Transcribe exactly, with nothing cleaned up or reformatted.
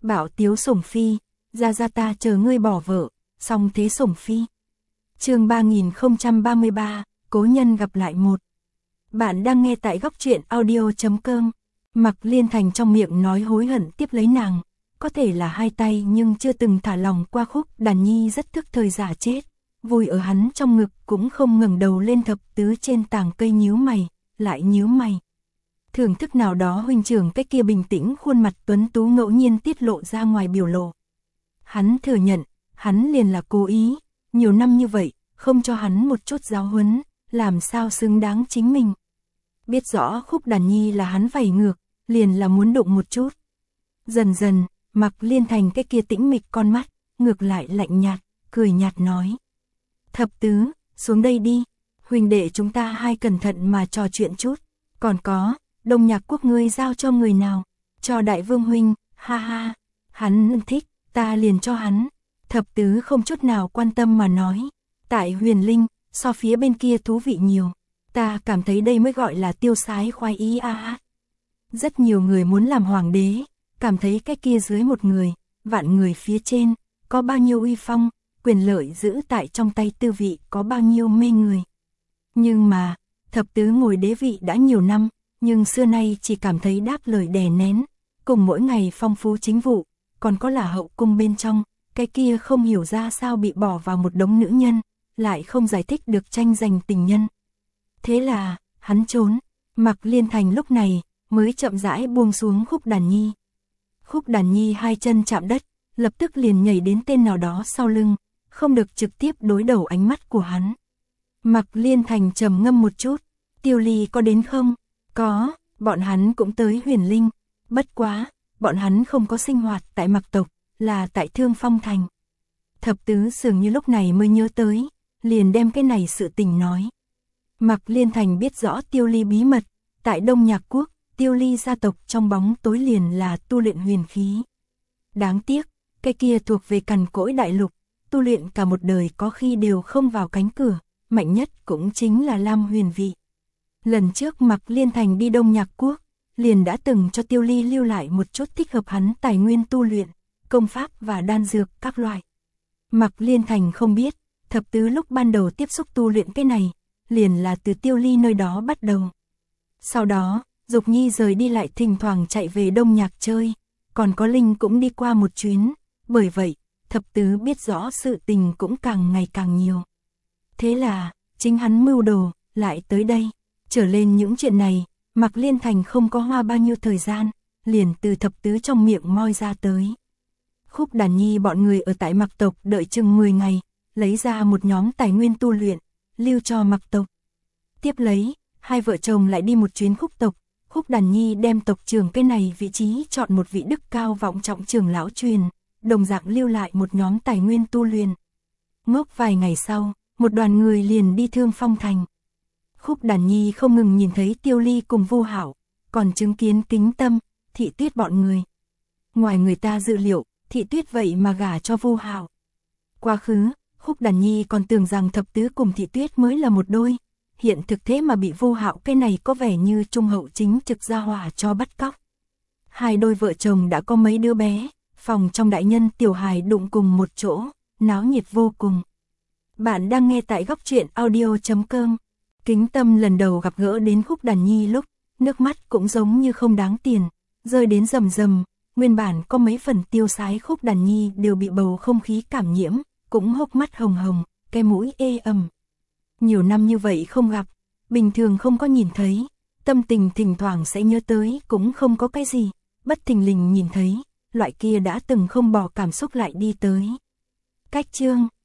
Bảo tiếu sủng phi, ra ra ta chờ ngươi bỏ vợ, xong thế sủng phi. Chương ba nghìn không trăm ba mươi ba, cố nhân gặp lại một. Bạn đang nghe tại góc truyện audio chấm com. Mạc Liên Thành trong miệng nói hối hận tiếp lấy nàng, có thể là hai tay nhưng chưa từng thả lòng qua Khúc Đàn Nhi rất thức thời giả chết, vui ở hắn trong ngực cũng không ngẩng đầu lên, thập tứ trên tàng cây nhíu mày, lại nhíu mày. Thưởng thức nào đó huynh trưởng cái kia bình tĩnh khuôn mặt tuấn tú ngẫu nhiên tiết lộ ra ngoài biểu lộ. Hắn thừa nhận, hắn liền là cố ý, nhiều năm như vậy, không cho hắn một chút giáo huấn, làm sao xứng đáng chính mình. Biết rõ Khúc Đàn Nhi là hắn vảy ngược, liền là muốn đụng một chút. Dần dần, Mạc Liên Thành cái kia tĩnh mịch con mắt, ngược lại lạnh nhạt, cười nhạt nói. Thập tứ, xuống đây đi, huynh đệ chúng ta hai cẩn thận mà trò chuyện chút. Còn có, Đông Nhạc Quốc ngươi giao cho người nào? Cho Đại Vương huynh, ha ha, hắn thích, ta liền cho hắn. Thập tứ không chút nào quan tâm mà nói. Tại Huyền Linh, so phía bên kia thú vị nhiều. Ta cảm thấy đây mới gọi là tiêu sái khoái ý a à. Rất nhiều người muốn làm hoàng đế, cảm thấy cái kia dưới một người, vạn người phía trên, có bao nhiêu uy phong, quyền lợi giữ tại trong tay tư vị có bao nhiêu mê người. Nhưng mà, thập tứ ngồi đế vị đã nhiều năm, nhưng xưa nay chỉ cảm thấy đáp lời đè nén, cùng mỗi ngày phong phú chính vụ, còn có là hậu cung bên trong, cái kia không hiểu ra sao bị bỏ vào một đống nữ nhân, lại không giải thích được tranh giành tình nhân. Thế là, hắn trốn, Mạc Liên Thành lúc này mới chậm rãi buông xuống Khúc Đàn Nhi. Khúc Đàn Nhi hai chân chạm đất, lập tức liền nhảy đến tên nào đó sau lưng, không được trực tiếp đối đầu ánh mắt của hắn. Mạc Liên Thành trầm ngâm một chút, Tiêu Ly có đến không? Có, bọn hắn cũng tới Huyền Linh, bất quá, bọn hắn không có sinh hoạt tại Mạc tộc, là tại Thương Phong Thành. Thập tứ dường như lúc này mới nhớ tới, liền đem cái này sự tình nói. Mạc Liên Thành biết rõ Tiêu Ly bí mật, tại Đông Nhạc Quốc, Tiêu Ly gia tộc trong bóng tối liền là tu luyện huyền khí. Đáng tiếc, cái kia thuộc về cằn cỗi đại lục, tu luyện cả một đời có khi đều không vào cánh cửa, mạnh nhất cũng chính là Lam Huyền vị. Lần trước Mạc Liên Thành đi Đông Nhạc Quốc, liền đã từng cho Tiêu Ly lưu lại một chút thích hợp hắn tài nguyên tu luyện, công pháp và đan dược các loại. Mạc Liên Thành không biết, thập tứ lúc ban đầu tiếp xúc tu luyện cái này, liền là từ Tiêu Ly nơi đó bắt đầu. Sau đó, Dục Nhi rời đi lại thỉnh thoảng chạy về Đông Nhạc chơi, còn có Linh cũng đi qua một chuyến, bởi vậy, thập tứ biết rõ sự tình cũng càng ngày càng nhiều. Thế là, chính hắn mưu đồ, lại tới đây, trở lên những chuyện này, Mạc Liên Thành không có hoa bao nhiêu thời gian, liền từ thập tứ trong miệng moi ra tới. Khúc Đàn Nhi bọn người ở tại Mạc tộc đợi chừng mười ngày, lấy ra một nhóm tài nguyên tu luyện, lưu cho Mạc tộc. Tiếp lấy, hai vợ chồng lại đi một chuyến Khúc tộc, Khúc Đàn Nhi đem tộc trưởng cái này vị trí chọn một vị đức cao vọng trọng trưởng lão truyền, đồng dạng lưu lại một nhóm tài nguyên tu luyện. Ngốc vài ngày sau, một đoàn người liền đi Thương Phong Thành. Khúc Đàn Nhi không ngừng nhìn thấy Tiêu Ly cùng Vu Hảo, còn chứng kiến Kính Tâm, Thị Tuyết bọn người. Ngoài người ta dự liệu, Thị Tuyết vậy mà gả cho Vu Hảo. Quá khứ, Khúc Đàn Nhi còn tưởng rằng thập tứ cùng Thị Tuyết mới là một đôi, hiện thực thế mà bị Vu Hạo cái này có vẻ như trung hậu chính trực gia hỏa cho bắt cóc. Hai đôi vợ chồng đã có mấy đứa bé, phòng trong đại nhân tiểu hài đụng cùng một chỗ, náo nhiệt vô cùng. Bạn đang nghe tại góc truyện audio chấm com. Kính Tâm lần đầu gặp gỡ đến Khúc Đàn Nhi lúc, nước mắt cũng giống như không đáng tiền, rơi đến rầm rầm, nguyên bản có mấy phần tiêu sái Khúc Đàn Nhi đều bị bầu không khí cảm nhiễm, cũng hốc mắt hồng hồng, cái mũi ê ẩm. Nhiều năm như vậy không gặp, bình thường không có nhìn thấy, tâm tình thỉnh thoảng sẽ nhớ tới cũng không có cái gì, bất thình lình nhìn thấy, loại kia đã từng không bỏ cảm xúc lại đi tới. Cách chương